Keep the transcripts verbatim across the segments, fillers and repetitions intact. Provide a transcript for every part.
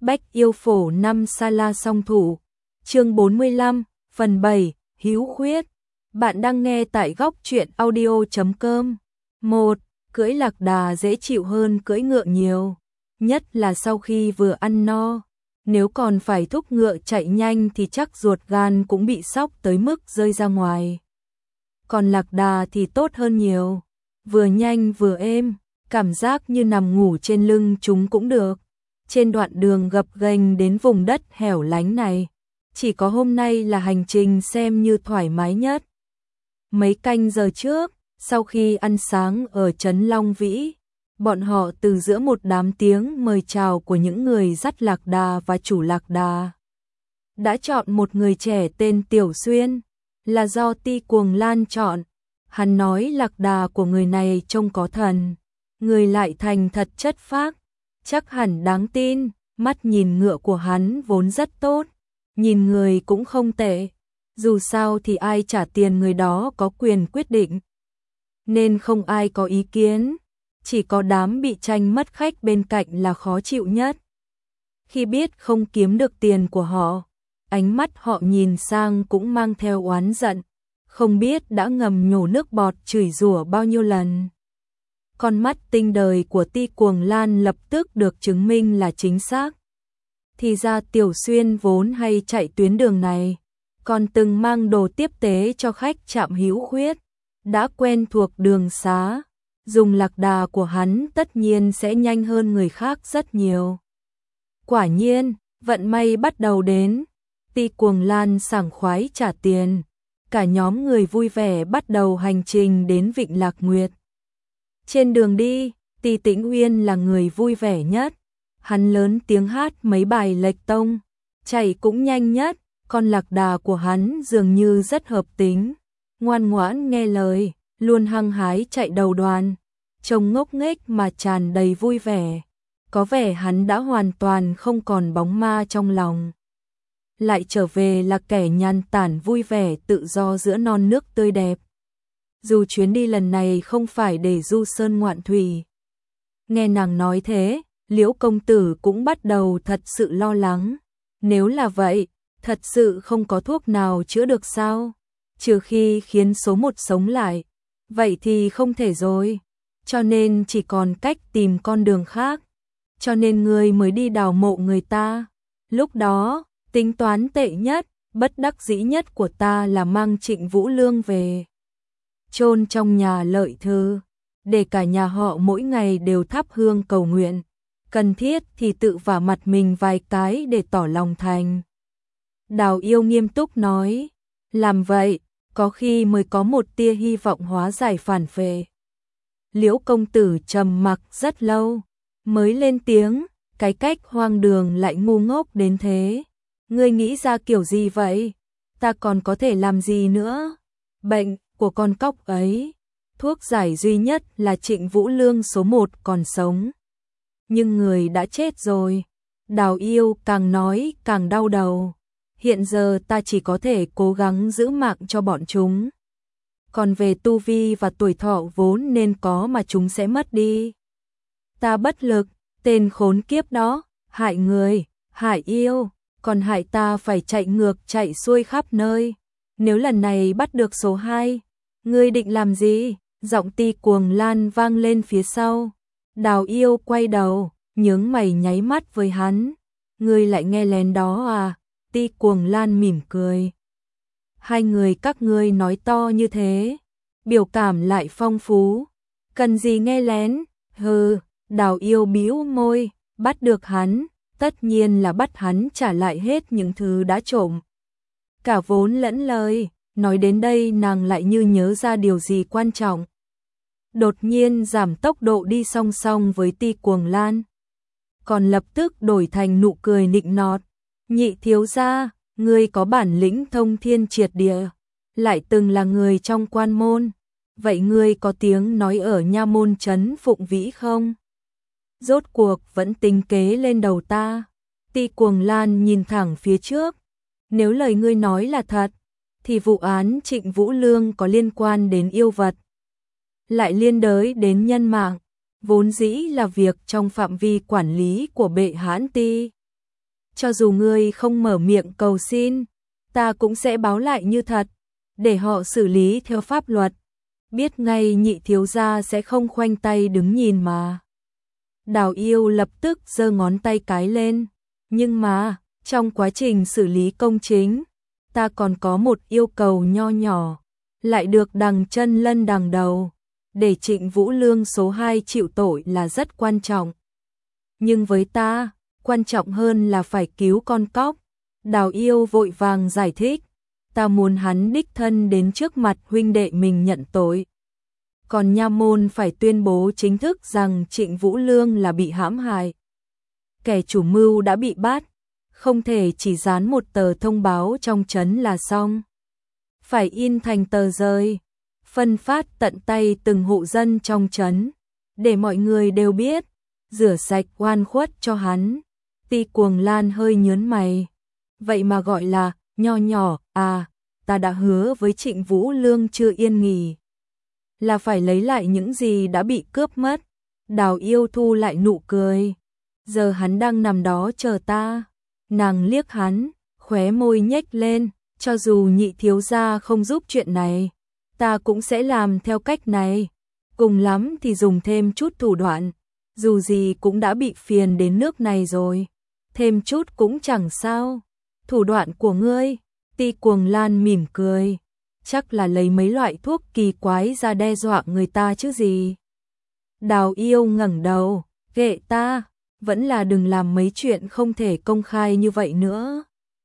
Bách yêu phổ năm sa la song thủ. Chương bốn mươi lăm, phần bảy, hữu khuyết. Bạn đang nghe tại góc truyện audio chấm com. một. Cưỡi lạc đà dễ chịu hơn cưỡi ngựa nhiều, nhất là sau khi vừa ăn no. Nếu còn phải thúc ngựa chạy nhanh thì chắc ruột gan cũng bị sóc tới mức rơi ra ngoài. Còn lạc đà thì tốt hơn nhiều, vừa nhanh vừa êm, cảm giác như nằm ngủ trên lưng chúng cũng được. Trên đoạn đường gập ghềnh đến vùng đất hẻo lánh này, chỉ có hôm nay là hành trình xem như thoải mái nhất. Mấy canh giờ trước, sau khi ăn sáng ở trấn Long Vĩ, bọn họ từ giữa một đám tiếng mời chào của những người dắt lạc đà và chủ lạc đà, đã chọn một người trẻ tên Tiểu Xuyên, là do Ti Cuồng Lan chọn. Hắn nói lạc đà của người này trông có thần, người lại thành thật chất phác, chắc hẳn đáng tin. Mắt nhìn ngựa của hắn vốn rất tốt, nhìn người cũng không tệ. Dù sao thì ai trả tiền người đó có quyền quyết định, nên không ai có ý kiến. Chỉ có đám bị tranh mất khách bên cạnh là khó chịu nhất. Khi biết không kiếm được tiền của họ, ánh mắt họ nhìn sang cũng mang theo oán giận, không biết đã ngầm nhổ nước bọt chửi rủa bao nhiêu lần. Con mắt tinh đời của Ti Cuồng Lan lập tức được chứng minh là chính xác. Thì ra Tiểu Xuyên vốn hay chạy tuyến đường này, còn từng mang đồ tiếp tế cho khách trạm hữu khuyết, đã quen thuộc đường xá. Dùng lạc đà của hắn tất nhiên sẽ nhanh hơn người khác rất nhiều. Quả nhiên, vận may bắt đầu đến. Ti Cuồng Lan sảng khoái trả tiền. Cả nhóm người vui vẻ bắt đầu hành trình đến Vịnh Lạc Nguyệt. Trên đường đi, Ti Tĩnh Uyên là người vui vẻ nhất. Hắn lớn tiếng hát mấy bài lệch tông, chạy cũng nhanh nhất. Con lạc đà của hắn dường như rất hợp tính, ngoan ngoãn nghe lời, luôn hăng hái chạy đầu đoàn, trông ngốc nghếch mà tràn đầy vui vẻ. Có vẻ hắn đã hoàn toàn không còn bóng ma trong lòng, lại trở về là kẻ nhàn tản vui vẻ tự do giữa non nước tươi đẹp. Dù chuyến đi lần này không phải để du sơn ngoạn thủy. Nghe nàng nói thế, Liễu công tử cũng bắt đầu thật sự lo lắng. Nếu là vậy, thật sự không có thuốc nào chữa được sao? Trừ khi khiến số một sống lại, vậy thì không thể rồi. Cho nên chỉ còn cách tìm con đường khác. Cho nên ngươi mới đi đào mộ người ta. Lúc đó, tính toán tệ nhất, bất đắc dĩ nhất của ta là mang Trịnh Vũ Lương về, chôn trong nhà Lợi Thư, để cả nhà họ mỗi ngày đều thắp hương cầu nguyện, cần thiết thì tự vả mặt mình vài cái để tỏ lòng thành. Đào Yêu nghiêm túc nói, làm vậy, có khi mới có một tia hy vọng hóa giải phản phệ. Liễu công tử trầm mặc rất lâu, mới lên tiếng, cái cách hoang đường lại ngu ngốc đến thế. Ngươi nghĩ ra kiểu gì vậy? Ta còn có thể làm gì nữa? Bệnh của con cóc ấy, thuốc giải duy nhất là Trịnh Vũ Lương số một còn sống. Nhưng người đã chết rồi. Đào Yêu càng nói càng đau đầu. Hiện giờ ta chỉ có thể cố gắng giữ mạng cho bọn chúng. Còn về tu vi và tuổi thọ vốn nên có mà chúng sẽ mất đi. Ta bất lực, tên khốn kiếp đó, hại người, hại yêu, còn hại ta phải chạy ngược chạy xuôi khắp nơi. Nếu lần này bắt được số hai, ngươi định làm gì? Giọng Ti Cuồng Lan vang lên phía sau. Đào Yêu quay đầu, nhướng mày nháy mắt với hắn. Ngươi lại nghe lén đó à? Ti Cuồng Lan mỉm cười. Hai người các ngươi nói to như thế, biểu cảm lại phong phú, cần gì nghe lén? Hừ. Đào Yêu bĩu môi, bắt được hắn, tất nhiên là bắt hắn trả lại hết những thứ đã trộm. Cả vốn lẫn lời, nói đến đây nàng lại như nhớ ra điều gì quan trọng. Đột nhiên giảm tốc độ đi song song với Ti Cuồng Lan, còn lập tức đổi thành nụ cười nịnh nọt. Nhị thiếu gia, ngươi có bản lĩnh thông thiên triệt địa, lại từng là người trong quan môn, vậy ngươi có tiếng nói ở nha môn trấn Phụng Vĩ không? Rốt cuộc vẫn tính kế lên đầu ta. Ti Cuồng Lan nhìn thẳng phía trước. Nếu lời ngươi nói là thật, thì vụ án Trịnh Vũ Lương có liên quan đến yêu vật, lại liên đới đến nhân mạng, vốn dĩ là việc trong phạm vi quản lý của bệ hãn Ti. cho dù ngươi không mở miệng cầu xin, ta cũng sẽ báo lại như thật, để họ xử lý theo pháp luật. Biết ngay nhị thiếu gia sẽ không khoanh tay đứng nhìn mà. Đào Yêu lập tức giơ ngón tay cái lên, nhưng mà, trong quá trình xử lý công chính, ta còn có một yêu cầu nho nhỏ, lại được đằng chân lân đằng đầu, để Trịnh Vũ Lương số hai chịu tội là rất quan trọng. Nhưng với ta, quan trọng hơn là phải cứu con cóc. Đào Yêu vội vàng giải thích, ta muốn hắn đích thân đến trước mặt huynh đệ mình nhận tội. Còn nha môn phải tuyên bố chính thức rằng Trịnh Vũ Lương là bị hãm hại. Kẻ chủ mưu đã bị bắt, không thể chỉ dán một tờ thông báo trong trấn là xong. Phải in thành tờ rơi, phân phát tận tay từng hộ dân trong trấn, để mọi người đều biết, rửa sạch oan khuất cho hắn. Ti Cuồng Lan hơi nhớn mày. Vậy mà gọi là nho nhỏ, à, ta đã hứa với Trịnh Vũ Lương chưa yên nghỉ, là phải lấy lại những gì đã bị cướp mất. Đào Yêu thu lại nụ cười. Giờ hắn đang nằm đó chờ ta. Nàng liếc hắn, khóe môi nhếch lên, cho dù nhị thiếu gia không giúp chuyện này, ta cũng sẽ làm theo cách này. Cùng lắm thì dùng thêm chút thủ đoạn, dù gì cũng đã bị phiền đến nước này rồi, thêm chút cũng chẳng sao. Thủ đoạn của ngươi? Ti Cuồng Lan mỉm cười, chắc là lấy mấy loại thuốc kỳ quái ra đe dọa người ta chứ gì. Đào Yêu ngẩng đầu, ghệ ta, vẫn là đừng làm mấy chuyện không thể công khai như vậy nữa.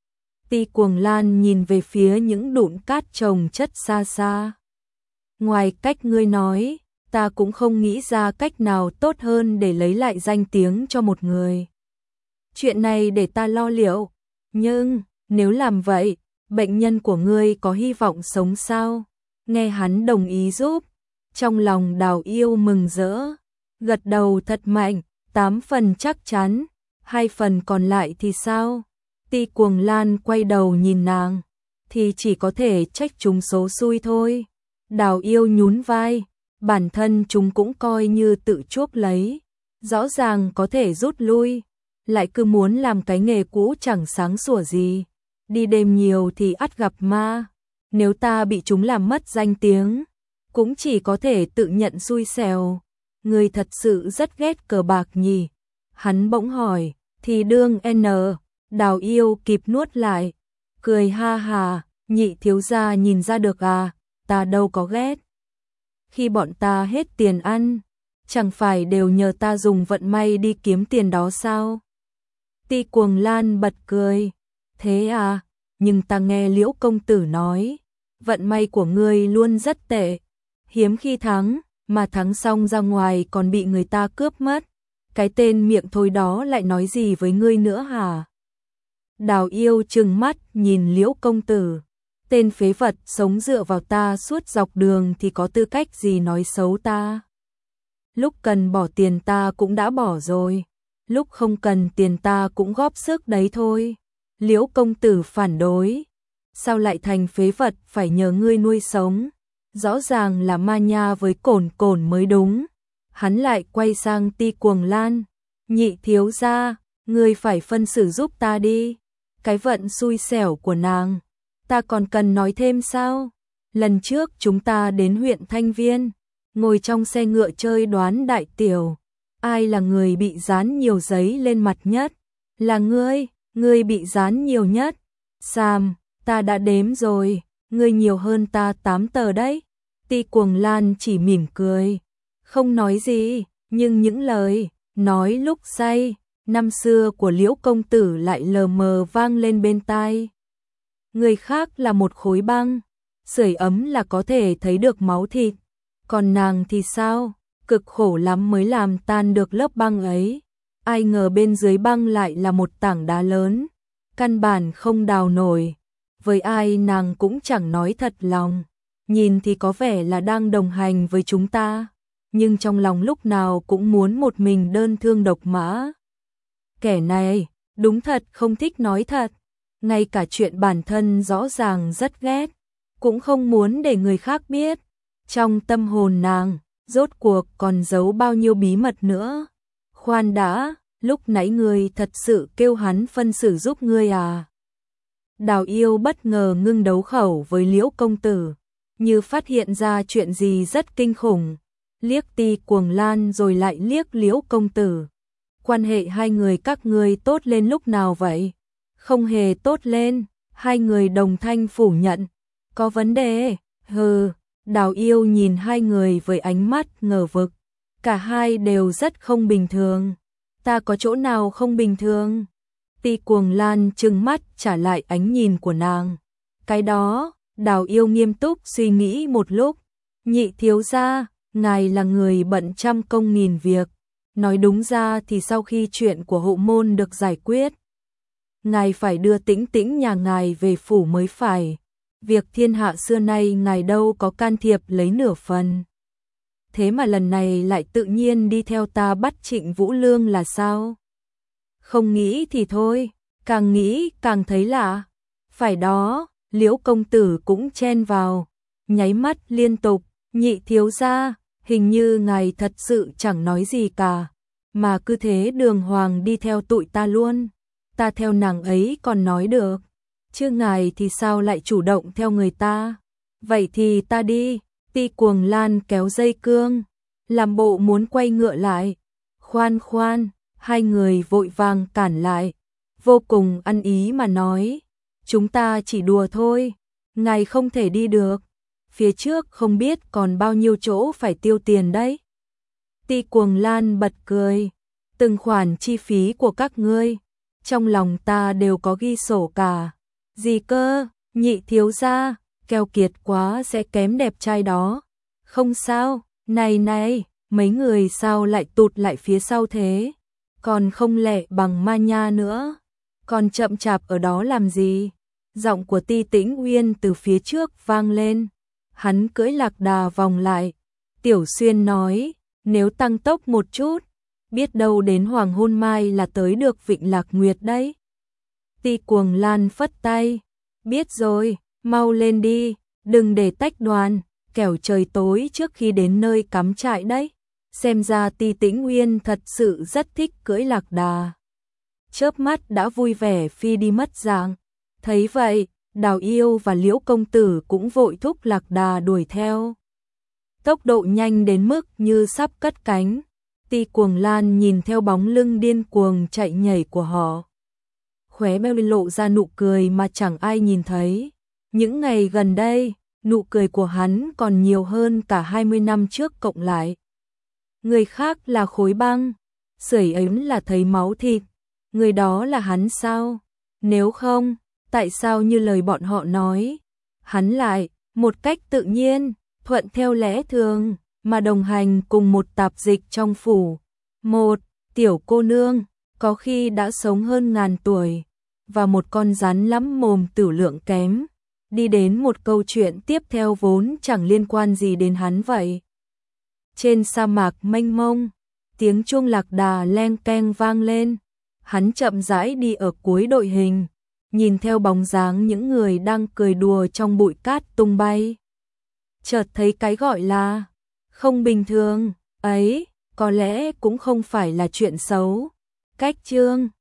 Ti Cuồng Lan nhìn về phía những đụn cát chồng chất xa xa. Ngoài cách ngươi nói, ta cũng không nghĩ ra cách nào tốt hơn để lấy lại danh tiếng cho một người. Chuyện này để ta lo liệu, nhưng nếu làm vậy, bệnh nhân của ngươi có hy vọng sống sao? Nghe hắn đồng ý giúp, trong lòng Đào Yêu mừng rỡ, gật đầu thật mạnh, tám phần chắc chắn, hai phần còn lại thì sao? Ti Cuồng Lan quay đầu nhìn nàng, thì chỉ có thể trách chúng số xui thôi. Đào Yêu nhún vai, bản thân chúng cũng coi như tự chuốc lấy, rõ ràng có thể rút lui, lại cứ muốn làm cái nghề cũ chẳng sáng sủa gì. Đi đêm nhiều thì ắt gặp ma, nếu ta bị chúng làm mất danh tiếng, cũng chỉ có thể tự nhận xui xẻo. Người thật sự rất ghét cờ bạc nhỉ? Hắn bỗng hỏi, thì đương N. Đào Yêu kịp nuốt lại, cười ha hà, nhị thiếu gia nhìn ra được à, ta đâu có ghét. Khi bọn ta hết tiền ăn, chẳng phải đều nhờ ta dùng vận may đi kiếm tiền đó sao? Ti Cuồng Lan bật cười, thế à, nhưng ta nghe Liễu công tử nói, vận may của ngươi luôn rất tệ, hiếm khi thắng, mà thắng xong ra ngoài còn bị người ta cướp mất. Cái tên miệng thôi đó lại nói gì với ngươi nữa hả? Đào Yêu trừng mắt nhìn Liễu công tử, tên phế vật sống dựa vào ta suốt dọc đường thì có tư cách gì nói xấu ta? Lúc cần bỏ tiền ta cũng đã bỏ rồi, lúc không cần tiền ta cũng góp sức đấy thôi. Liễu công tử phản đối, sao lại thành phế vật phải nhờ ngươi nuôi sống? Rõ ràng là ma nha với Cổn Cổn mới đúng. Hắn lại quay sang Ti Cuồng Lan, nhị thiếu gia, ngươi phải phân xử giúp ta đi. Cái vận xui xẻo của nàng, ta còn cần nói thêm sao? Lần trước chúng ta đến huyện Thanh Viên, ngồi trong xe ngựa chơi đoán đại tiểu, ai là người bị dán nhiều giấy lên mặt nhất? Là ngươi, ngươi bị dán nhiều nhất. Sam, ta đã đếm rồi, ngươi nhiều hơn ta tám tờ đấy. Ti Cuồng Lan chỉ mỉm cười, không nói gì, nhưng những lời nói lúc say, năm xưa của Liễu công tử lại lờ mờ vang lên bên tai. Người khác là một khối băng, sưởi ấm là có thể thấy được máu thịt, còn nàng thì sao? Cực khổ lắm mới làm tan được lớp băng ấy. Ai ngờ bên dưới băng lại là một tảng đá lớn, căn bản không đào nổi. Với ai nàng cũng chẳng nói thật lòng, nhìn thì có vẻ là đang đồng hành với chúng ta, nhưng trong lòng lúc nào cũng muốn một mình đơn thương độc mã. Kẻ này, đúng thật không thích nói thật, ngay cả chuyện bản thân rõ ràng rất ghét, cũng không muốn để người khác biết. Trong tâm hồn nàng, rốt cuộc còn giấu bao nhiêu bí mật nữa. Khoan đã, lúc nãy ngươi thật sự kêu hắn phân xử giúp ngươi à? Đào Yêu bất ngờ ngưng đấu khẩu với Liễu công tử, như phát hiện ra chuyện gì rất kinh khủng, liếc Ti Cuồng Lan rồi lại liếc Liễu công tử. Quan hệ hai người các ngươi tốt lên lúc nào vậy? Không hề tốt lên, hai người đồng thanh phủ nhận. Có vấn đề? Hừ, Đào Yêu nhìn hai người với ánh mắt ngờ vực. Cả hai đều rất không bình thường. Ta có chỗ nào không bình thường? Ti Cuồng Lan trừng mắt trả lại ánh nhìn của nàng. Cái đó, Đào Yêu nghiêm túc suy nghĩ một lúc. Nhị thiếu gia, ngài là người bận trăm công nghìn việc. Nói đúng ra thì sau khi chuyện của hộ môn được giải quyết, ngài phải đưa Tĩnh Tĩnh nhà ngài về phủ mới phải. Việc thiên hạ xưa nay ngài đâu có can thiệp lấy nửa phần. Thế mà lần này lại tự nhiên đi theo ta bắt Trịnh Vũ Lương là sao? Không nghĩ thì thôi, càng nghĩ càng thấy lạ. Phải đó, Liễu công tử cũng chen vào, nháy mắt liên tục. Nhị thiếu gia, hình như ngài thật sự chẳng nói gì cả, mà cứ thế đường hoàng đi theo tụi ta luôn. Ta theo nàng ấy còn nói được, chứ ngài thì sao lại chủ động theo người ta? Vậy thì ta đi. Ti Cuồng Lan kéo dây cương, làm bộ muốn quay ngựa lại. Khoan khoan, hai người vội vàng cản lại, vô cùng ăn ý mà nói, chúng ta chỉ đùa thôi, ngài không thể đi được. Phía trước không biết còn bao nhiêu chỗ phải tiêu tiền đấy. Ti Cuồng Lan bật cười, từng khoản chi phí của các ngươi, trong lòng ta đều có ghi sổ cả. Gì cơ, nhị thiếu gia, keo kiệt quá sẽ kém đẹp trai đó. Không sao, này này, mấy người sao lại tụt lại phía sau thế? Còn không lẹ bằng ma nha nữa, còn chậm chạp ở đó làm gì? Giọng của Ti Tĩnh Uyên từ phía trước vang lên. Hắn cưỡi lạc đà vòng lại. Tiểu Xuyên nói, nếu tăng tốc một chút, biết đâu đến hoàng hôn mai là tới được Vịnh Lạc Nguyệt đấy. Ti Cuồng Lan phất tay, biết rồi, mau lên đi, đừng để tách đoàn, kẻo trời tối trước khi đến nơi cắm trại đấy. Xem ra Ti Tĩnh Uyên thật sự rất thích cưỡi lạc đà. Chớp mắt đã vui vẻ phi đi mất dạng. Thấy vậy, Đào Yêu và Liễu công tử cũng vội thúc lạc đà đuổi theo. Tốc độ nhanh đến mức như sắp cất cánh. Ti Cuồng Lan nhìn theo bóng lưng điên cuồng chạy nhảy của họ, khóe môi lộ ra nụ cười mà chẳng ai nhìn thấy. Những ngày gần đây, nụ cười của hắn còn nhiều hơn cả hai mươi năm trước cộng lại. Người khác là khối băng, sưởi ấm là thấy máu thịt. Người đó là hắn sao? Nếu không, tại sao như lời bọn họ nói, hắn lại, một cách tự nhiên, thuận theo lẽ thường, mà đồng hành cùng một tạp dịch trong phủ. Một tiểu cô nương, có khi đã sống hơn ngàn tuổi, và một con rắn lắm mồm tử lượng kém, đi đến một câu chuyện tiếp theo vốn chẳng liên quan gì đến hắn vậy. Trên sa mạc mênh mông, tiếng chuông lạc đà leng keng vang lên, hắn chậm rãi đi ở cuối đội hình, nhìn theo bóng dáng những người đang cười đùa trong bụi cát tung bay. Chợt thấy cái gọi là không bình thường ấy, có lẽ cũng không phải là chuyện xấu. Cách chương